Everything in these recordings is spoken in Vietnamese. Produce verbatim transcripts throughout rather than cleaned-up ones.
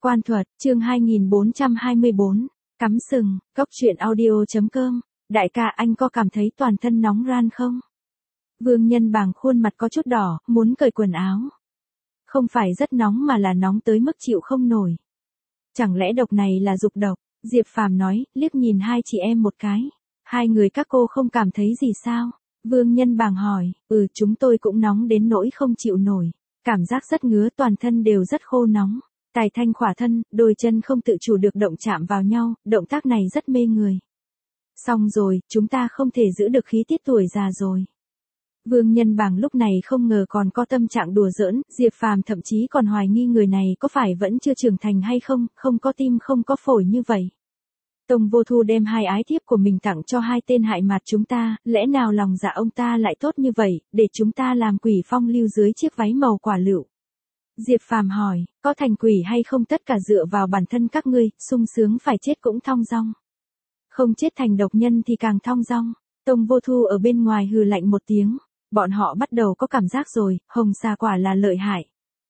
Quan thuật, chương hai nghìn bốn trăm hai mươi bốn, cắm sừng, cốc truyện audio.com, đại ca anh có cảm thấy toàn thân nóng ran không? Vương Nhân Bàng khuôn mặt có chút đỏ, muốn cởi quần áo. Không phải rất nóng mà là nóng tới mức chịu không nổi. Chẳng lẽ độc này là dục độc? Diệp Phàm nói, liếc nhìn hai chị em một cái. Hai người các cô không cảm thấy gì sao? Vương Nhân Bàng hỏi, ừ chúng tôi cũng nóng đến nỗi không chịu nổi. Cảm giác rất ngứa, toàn thân đều rất khô nóng. Tài Thanh khỏa thân, đôi chân không tự chủ được động chạm vào nhau, động tác này rất mê người. Xong rồi, chúng ta không thể giữ được khí tiết tuổi già rồi. Vương Nhân Bàng lúc này không ngờ còn có tâm trạng đùa giỡn, Diệp Phàm thậm chí còn hoài nghi người này có phải vẫn chưa trưởng thành hay không, không có tim không có phổi như vậy. Tông Vô Thu đem hai ái thiếp của mình tặng cho hai tên hại mặt chúng ta, lẽ nào lòng dạ ông ta lại tốt như vậy, để chúng ta làm quỷ phong lưu dưới chiếc váy màu quả lựu. Diệp Phàm hỏi, có thành quỷ hay không tất cả dựa vào bản thân các ngươi, sung sướng phải chết cũng thong dong. Không chết thành độc nhân thì càng thong dong. Tông Vô Thu ở bên ngoài hừ lạnh một tiếng, bọn họ bắt đầu có cảm giác rồi, hồng xà quả là lợi hại.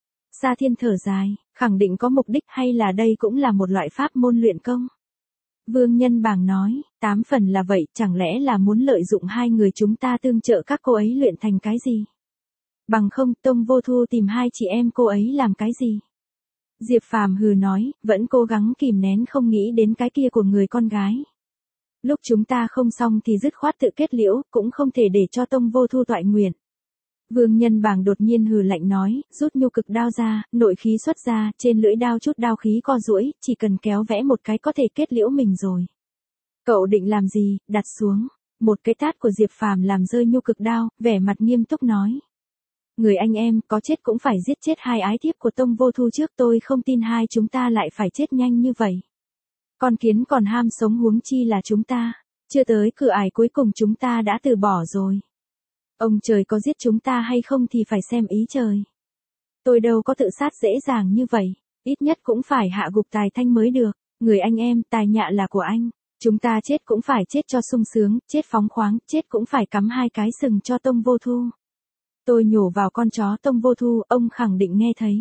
Sa Thiên thở dài, khẳng định có mục đích hay là đây cũng là một loại pháp môn luyện công. Vương Nhân Bàng nói, tám phần là vậy, chẳng lẽ là muốn lợi dụng hai người chúng ta tương trợ các cô ấy luyện thành cái gì? Bằng không, Tông Vô Thu tìm hai chị em cô ấy làm cái gì? Diệp Phàm hừ nói, vẫn cố gắng kìm nén không nghĩ đến cái kia của người con gái. Lúc chúng ta không xong thì dứt khoát tự kết liễu, cũng không thể để cho Tông Vô Thu toại nguyện. Vương Nhân Bàng đột nhiên hừ lạnh nói, rút nhu cực đao ra, nội khí xuất ra, trên lưỡi đao chút đao khí co duỗi, chỉ cần kéo vẽ một cái có thể kết liễu mình rồi. Cậu định làm gì? Đặt xuống. Một cái tát của Diệp Phàm làm rơi nhu cực đao, vẻ mặt nghiêm túc nói. Người anh em, có chết cũng phải giết chết hai ái thiếp của Tông Vô Thu trước, tôi không tin hai chúng ta lại phải chết nhanh như vậy. Con kiến còn ham sống huống chi là chúng ta, chưa tới cửa ải cuối cùng chúng ta đã từ bỏ rồi. Ông trời có giết chúng ta hay không thì phải xem ý trời. Tôi đâu có tự sát dễ dàng như vậy, ít nhất cũng phải hạ gục Tài Thanh mới được. Người anh em, Tài Nhạ là của anh, chúng ta chết cũng phải chết cho sung sướng, chết phóng khoáng, chết cũng phải cắm hai cái sừng cho Tông Vô Thu. Tôi nhổ vào con chó Tông Vô Thu, ông khẳng định nghe thấy.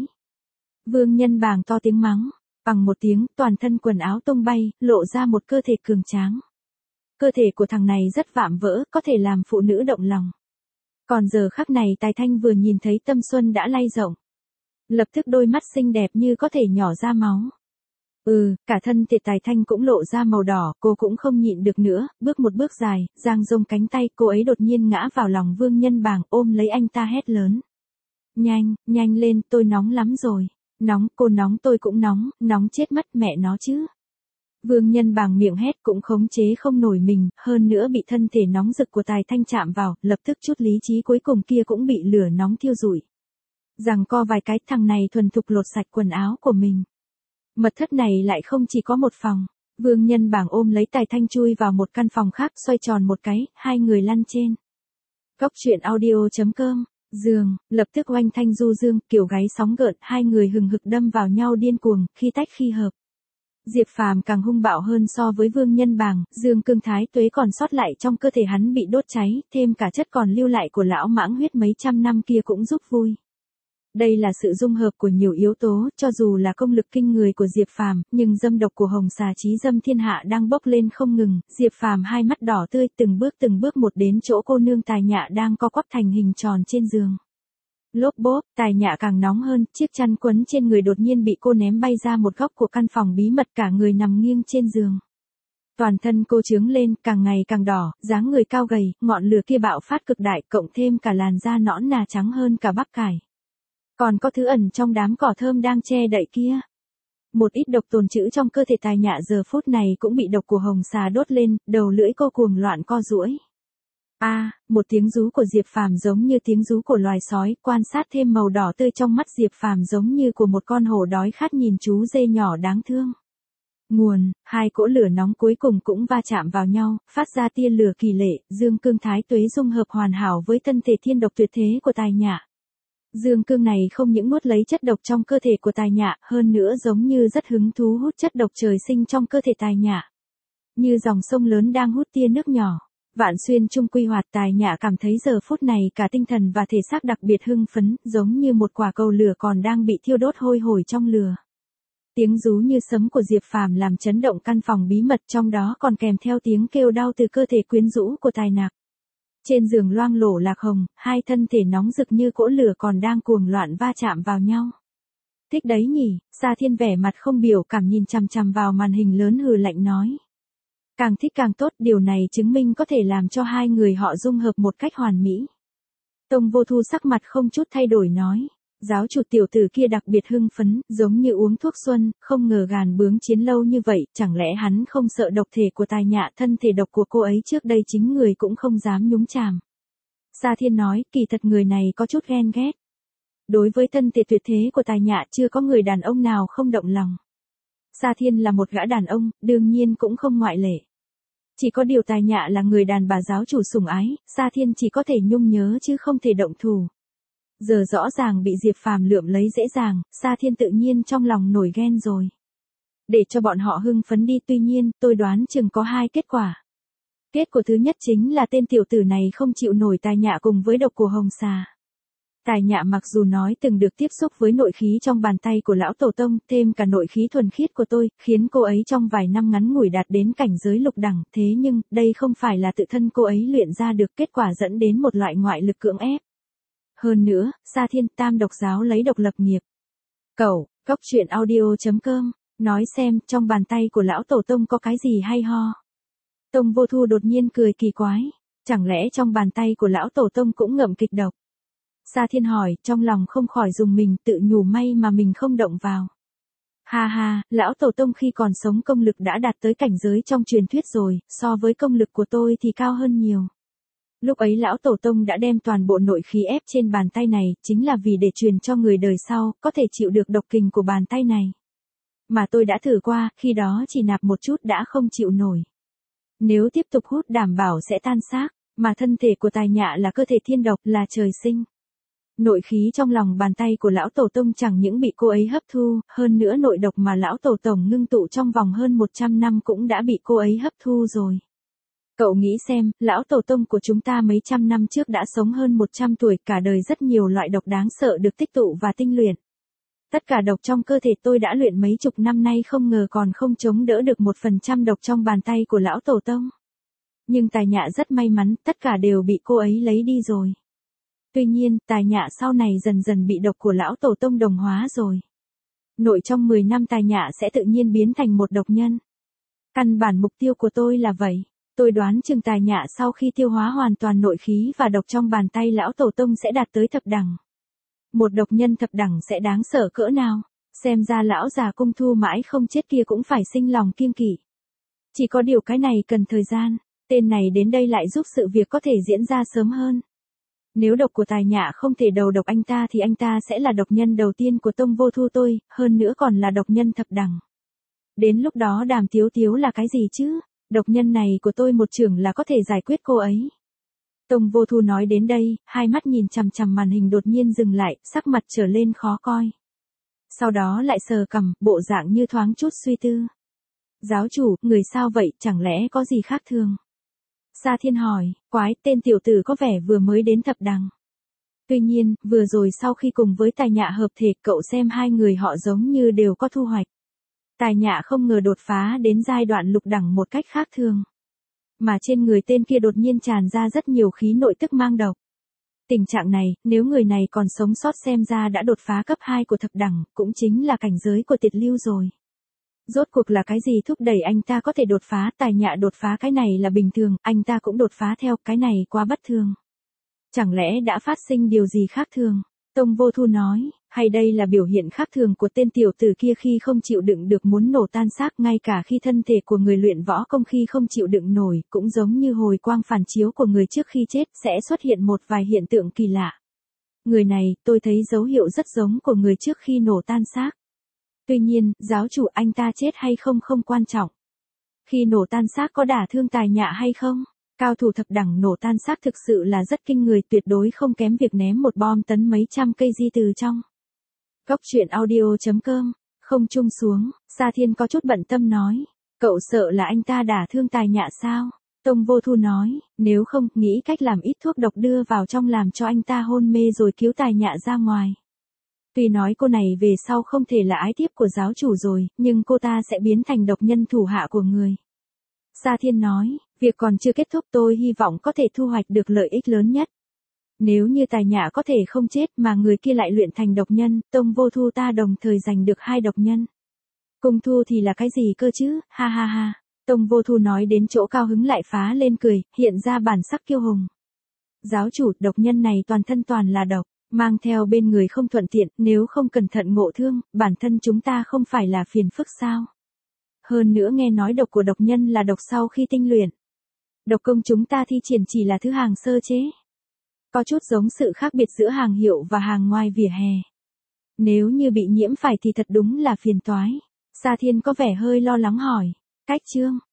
Vương Nhân Bàng to tiếng mắng, bằng một tiếng, toàn thân quần áo tung bay, lộ ra một cơ thể cường tráng. Cơ thể của thằng này rất vạm vỡ, có thể làm phụ nữ động lòng. Còn giờ khắc này Tài Thanh vừa nhìn thấy tâm xuân đã lay rộng. Lập tức đôi mắt xinh đẹp như có thể nhỏ ra máu. Ừ, cả thân thể Tài Thanh cũng lộ ra màu đỏ, cô cũng không nhịn được nữa, bước một bước dài, giang rông cánh tay, cô ấy đột nhiên ngã vào lòng Vương Nhân Bàng, ôm lấy anh ta hét lớn. Nhanh, nhanh lên, tôi nóng lắm rồi. Nóng, cô nóng tôi cũng nóng, nóng chết mất mẹ nó chứ. Vương Nhân Bàng miệng hét cũng khống chế không nổi mình, hơn nữa bị thân thể nóng rực của Tài Thanh chạm vào, lập tức chút lý trí cuối cùng kia cũng bị lửa nóng thiêu rụi. Rằng co vài cái, thằng này thuần thục lột sạch quần áo của mình. Mật thất này lại không chỉ có một phòng. Vương Nhân Bàng ôm lấy Tài Thanh chui vào một căn phòng khác, xoay tròn một cái, hai người lăn trên. Cốc truyện audio.com, giường, lập tức oanh thanh du dương, kiểu gáy sóng gợn, hai người hừng hực đâm vào nhau điên cuồng, khi tách khi hợp. Diệp Phàm càng hung bạo hơn so với Vương Nhân Bàng, dương cương thái tuế còn sót lại trong cơ thể hắn bị đốt cháy, thêm cả chất còn lưu lại của lão mãng huyết mấy trăm năm kia cũng giúp vui. Đây là sự dung hợp của nhiều yếu tố, cho dù là công lực kinh người của Diệp Phàm, nhưng dâm độc của Hồng Xà Chí Dâm Thiên Hạ đang bốc lên không ngừng, Diệp Phàm hai mắt đỏ tươi, từng bước từng bước một đến chỗ cô nương Tài Nhạ đang co quắp thành hình tròn trên giường. Lốp bốp, Tài Nhạ càng nóng hơn, chiếc chăn quấn trên người đột nhiên bị cô ném bay ra một góc của căn phòng bí mật, cả người nằm nghiêng trên giường. Toàn thân cô trướng lên, càng ngày càng đỏ, dáng người cao gầy, ngọn lửa kia bạo phát cực đại, cộng thêm cả làn da nõn nà trắng hơn cả bắp cải. Còn có thứ ẩn trong đám cỏ thơm đang che đậy kia. Một ít độc tồn trữ trong cơ thể Tài Nhạ giờ phút này cũng bị độc của Hồng Xà đốt lên, đầu lưỡi cô cuồng loạn co duỗi. A, à, một tiếng rú của Diệp Phàm giống như tiếng rú của loài sói, quan sát thêm màu đỏ tươi trong mắt Diệp Phàm giống như của một con hổ đói khát nhìn chú dê nhỏ đáng thương. Nguồn, hai cỗ lửa nóng cuối cùng cũng va chạm vào nhau, phát ra tia lửa kỳ lệ, dương cương thái tuế dung hợp hoàn hảo với thân thể thiên độc tuyệt thế của Tài Nhạ. Dương cương này không những nuốt lấy chất độc trong cơ thể của Tài Nhạ, hơn nữa giống như rất hứng thú hút chất độc trời sinh trong cơ thể Tài Nhạ. Như dòng sông lớn đang hút tia nước nhỏ. Vạn xuyên chung quy hoạt, Tài Nhạ cảm thấy giờ phút này cả tinh thần và thể xác đặc biệt hưng phấn, giống như một quả cầu lửa còn đang bị thiêu đốt hôi hổi trong lửa. Tiếng rú như sấm của Diệp Phàm làm chấn động căn phòng bí mật, trong đó còn kèm theo tiếng kêu đau từ cơ thể quyến rũ của Tài Nặc. Trên giường loang lổ Lạc Hồng, hai thân thể nóng rực như cỗ lửa còn đang cuồng loạn va chạm vào nhau. Thích đấy nhỉ, Sa Thiên vẻ mặt không biểu cảm nhìn chằm chằm vào màn hình lớn hừ lạnh nói. Càng thích càng tốt, điều này chứng minh có thể làm cho hai người họ dung hợp một cách hoàn mỹ. Tông Vô Thu sắc mặt không chút thay đổi nói. Giáo chủ tiểu tử kia đặc biệt hưng phấn, giống như uống thuốc xuân, không ngờ gàn bướng chiến lâu như vậy, chẳng lẽ hắn không sợ độc thể của Tài Nhạ, thân thể độc của cô ấy trước đây chính người cũng không dám nhúng chàm. Sa Thiên nói, kỳ thật người này có chút ghen ghét. Đối với thân thể tuyệt thế của Tài Nhạ chưa có người đàn ông nào không động lòng. Sa Thiên là một gã đàn ông, đương nhiên cũng không ngoại lệ. Chỉ có điều Tài Nhạ là người đàn bà giáo chủ sủng ái, Sa Thiên chỉ có thể nhung nhớ chứ không thể động thủ. Giờ rõ ràng bị Diệp Phàm lượm lấy dễ dàng, Sa Thiên tự nhiên trong lòng nổi ghen rồi. Để cho bọn họ hưng phấn đi, tuy nhiên, tôi đoán chừng có hai kết quả. Kết quả thứ nhất chính là tên tiểu tử này không chịu nổi Tài Nhạ cùng với độc của Hồng Xà. Tài Nhạ mặc dù nói từng được tiếp xúc với nội khí trong bàn tay của lão tổ tông, thêm cả nội khí thuần khiết của tôi, khiến cô ấy trong vài năm ngắn ngủi đạt đến cảnh giới lục đẳng, thế nhưng, đây không phải là tự thân cô ấy luyện ra được, kết quả dẫn đến một loại ngoại lực cưỡng ép. Hơn nữa, Sa Thiên tam độc giáo lấy độc lập nghiệp. Cậu, góc truyện audio chấm com, nói xem, trong bàn tay của lão tổ tông có cái gì hay ho. Tông Vô Thu đột nhiên cười kỳ quái, chẳng lẽ trong bàn tay của lão tổ tông cũng ngậm kịch độc? Sa Thiên hỏi, trong lòng không khỏi dùng mình, tự nhủ may mà mình không động vào. Ha ha, lão tổ tông khi còn sống công lực đã đạt tới cảnh giới trong truyền thuyết rồi, so với công lực của tôi thì cao hơn nhiều. Lúc ấy lão tổ tông đã đem toàn bộ nội khí ép trên bàn tay này, chính là vì để truyền cho người đời sau, có thể chịu được độc kình của bàn tay này. Mà tôi đã thử qua, khi đó chỉ nạp một chút đã không chịu nổi. Nếu tiếp tục hút đảm bảo sẽ tan xác, mà thân thể của Tài Nhạ là cơ thể thiên độc, là trời sinh. Nội khí trong lòng bàn tay của lão tổ tông chẳng những bị cô ấy hấp thu, hơn nữa nội độc mà lão tổ tổng ngưng tụ trong vòng hơn một trăm năm cũng đã bị cô ấy hấp thu rồi. Cậu nghĩ xem, lão tổ tông của chúng ta mấy trăm năm trước đã sống hơn một trăm tuổi, cả đời rất nhiều loại độc đáng sợ được tích tụ và tinh luyện. Tất cả độc trong cơ thể tôi đã luyện mấy chục năm nay không ngờ còn không chống đỡ được một phần trăm độc trong bàn tay của lão tổ tông. Nhưng Tài Nhạ rất may mắn, tất cả đều bị cô ấy lấy đi rồi. Tuy nhiên, Tài Nhạ sau này dần dần bị độc của lão tổ tông đồng hóa rồi. Nội trong mười năm Tài Nhạ sẽ tự nhiên biến thành một độc nhân. Căn bản mục tiêu của tôi là vậy. Tôi đoán chừng Tài Nhạ sau khi tiêu hóa hoàn toàn nội khí và độc trong bàn tay lão tổ tông sẽ đạt tới thập đẳng. Một độc nhân thập đẳng sẽ đáng sợ cỡ nào, xem ra lão già Cung Thu mãi không chết kia cũng phải sinh lòng kiêng kỵ. Chỉ có điều cái này cần thời gian, tên này đến đây lại giúp sự việc có thể diễn ra sớm hơn. Nếu độc của Tài Nhạ không thể đầu độc anh ta thì anh ta sẽ là độc nhân đầu tiên của Tông Vô Thu tôi, hơn nữa còn là độc nhân thập đẳng. Đến lúc đó Đàm Tiếu Tiếu là cái gì chứ? Độc nhân này của tôi một chưởng là có thể giải quyết cô ấy. Tông Vô Thu nói đến đây, hai mắt nhìn chằm chằm màn hình đột nhiên dừng lại, sắc mặt trở lên khó coi. Sau đó lại sờ cằm, bộ dạng như thoáng chút suy tư. Giáo chủ, người sao vậy, chẳng lẽ có gì khác thường? Sa Thiên hỏi, quái, tên tiểu tử có vẻ vừa mới đến thập đẳng. Tuy nhiên, vừa rồi sau khi cùng với Tài Nhạ hợp thể, cậu xem hai người họ giống như đều có thu hoạch. Tài Nhạ không ngờ đột phá đến giai đoạn lục đẳng một cách khác thường. Mà trên người tên kia đột nhiên tràn ra rất nhiều khí nội tức mang độc. Tình trạng này, nếu người này còn sống sót xem ra đã đột phá cấp hai của thập đẳng, cũng chính là cảnh giới của Tiệt Lưu rồi. Rốt cuộc là cái gì thúc đẩy anh ta có thể đột phá? Tài Nhạ đột phá cái này là bình thường, anh ta cũng đột phá theo, cái này quá bất thường. Chẳng lẽ đã phát sinh điều gì khác thường? Tông Vô Thu nói, hay đây là biểu hiện khác thường của tên tiểu tử kia khi không chịu đựng được muốn nổ tan xác, ngay cả khi thân thể của người luyện võ công khi không chịu đựng nổi, cũng giống như hồi quang phản chiếu của người trước khi chết, sẽ xuất hiện một vài hiện tượng kỳ lạ. Người này, tôi thấy dấu hiệu rất giống của người trước khi nổ tan xác. Tuy nhiên, giáo chủ, anh ta chết hay không không quan trọng. Khi nổ tan xác có đả thương Tài Nhạ hay không? Cao thủ thập đẳng nổ tan xác thực sự là rất kinh người, tuyệt đối không kém việc ném một bom tấn mấy trăm cây di từ trong. Góc truyện audio chấm com, không trung xuống, Sa Thiên có chút bận tâm nói, cậu sợ là anh ta đả thương Tài Nhạ sao? Tông Vô Thu nói, nếu không, nghĩ cách làm ít thuốc độc đưa vào trong làm cho anh ta hôn mê rồi cứu Tài Nhạ ra ngoài. Tuy nói cô này về sau không thể là ái thiếp của giáo chủ rồi, nhưng cô ta sẽ biến thành độc nhân thủ hạ của người. Sa Thiên nói, việc còn chưa kết thúc, tôi hy vọng có thể thu hoạch được lợi ích lớn nhất. Nếu như Tài Nhã có thể không chết mà người kia lại luyện thành độc nhân, Tông Vô Thu ta đồng thời giành được hai độc nhân. Cung Thu thì là cái gì cơ chứ, ha ha ha. Tông Vô Thu nói đến chỗ cao hứng lại phá lên cười, hiện ra bản sắc kiêu hùng. Giáo chủ, độc nhân này toàn thân toàn là độc, mang theo bên người không thuận tiện, nếu không cẩn thận ngộ thương, bản thân chúng ta không phải là phiền phức sao? Hơn nữa nghe nói độc của độc nhân là độc sau khi tinh luyện. Độc công chúng ta thi triển chỉ là thứ hàng sơ chế. Có chút giống sự khác biệt giữa hàng hiệu và hàng ngoài vỉa hè. Nếu như bị nhiễm phải thì thật đúng là phiền toái. Sa Thiên có vẻ hơi lo lắng hỏi. Cách chương.